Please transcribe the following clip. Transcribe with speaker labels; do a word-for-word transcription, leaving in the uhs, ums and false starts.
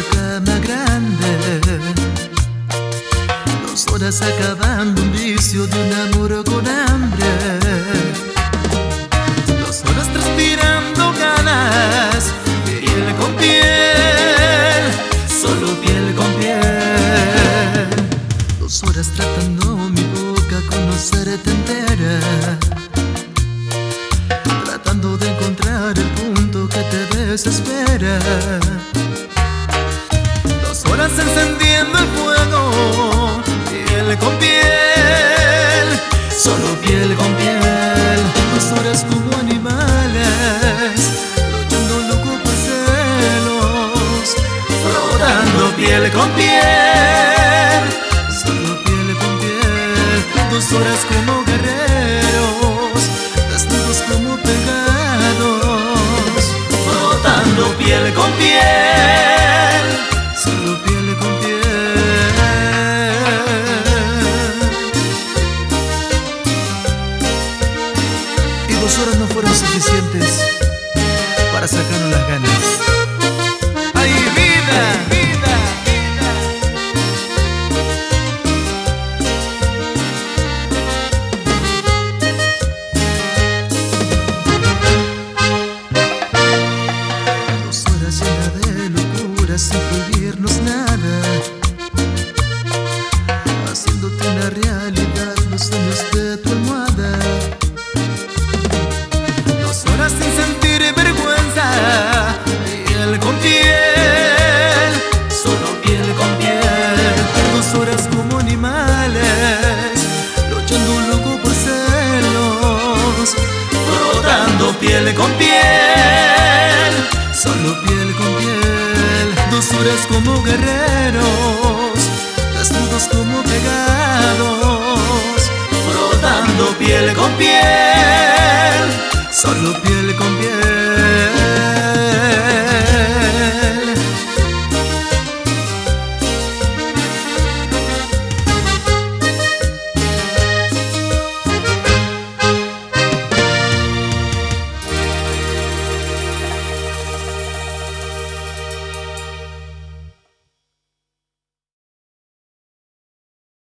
Speaker 1: cama grande, dos horas acabando un vicio de un amor con hambre, dos horas transpirando ganas, piel con piel, solo piel con piel, dos horas tratando mi boca a conocerte entera, tratando de encontrar el punto que te desespera. Dos horas encendiendo el fuego, piel con piel, solo piel con piel. Dos horas como animales, luchando loco por celos, frotando piel con piel, solo piel con piel. Dos horas como guerreros, desnudos como pegados, frotando piel con piel, solo piel con piel. Y dos horas no fueron suficientes para sacarnos las ganas. ¡Ay, vida! ¡Vida! Dos horas llenas de locura sin prohibirnos nada, haciéndote una realidad los sueños de tu almohada. Dos horas sin sentir vergüenza, piel con piel, solo piel con piel. Dos horas como animales, luchando loco por celos, frotando piel con piel, solo piel con piel. Dos horas como guerreros, desnudos como pegados, frotando piel con piel, solo piel.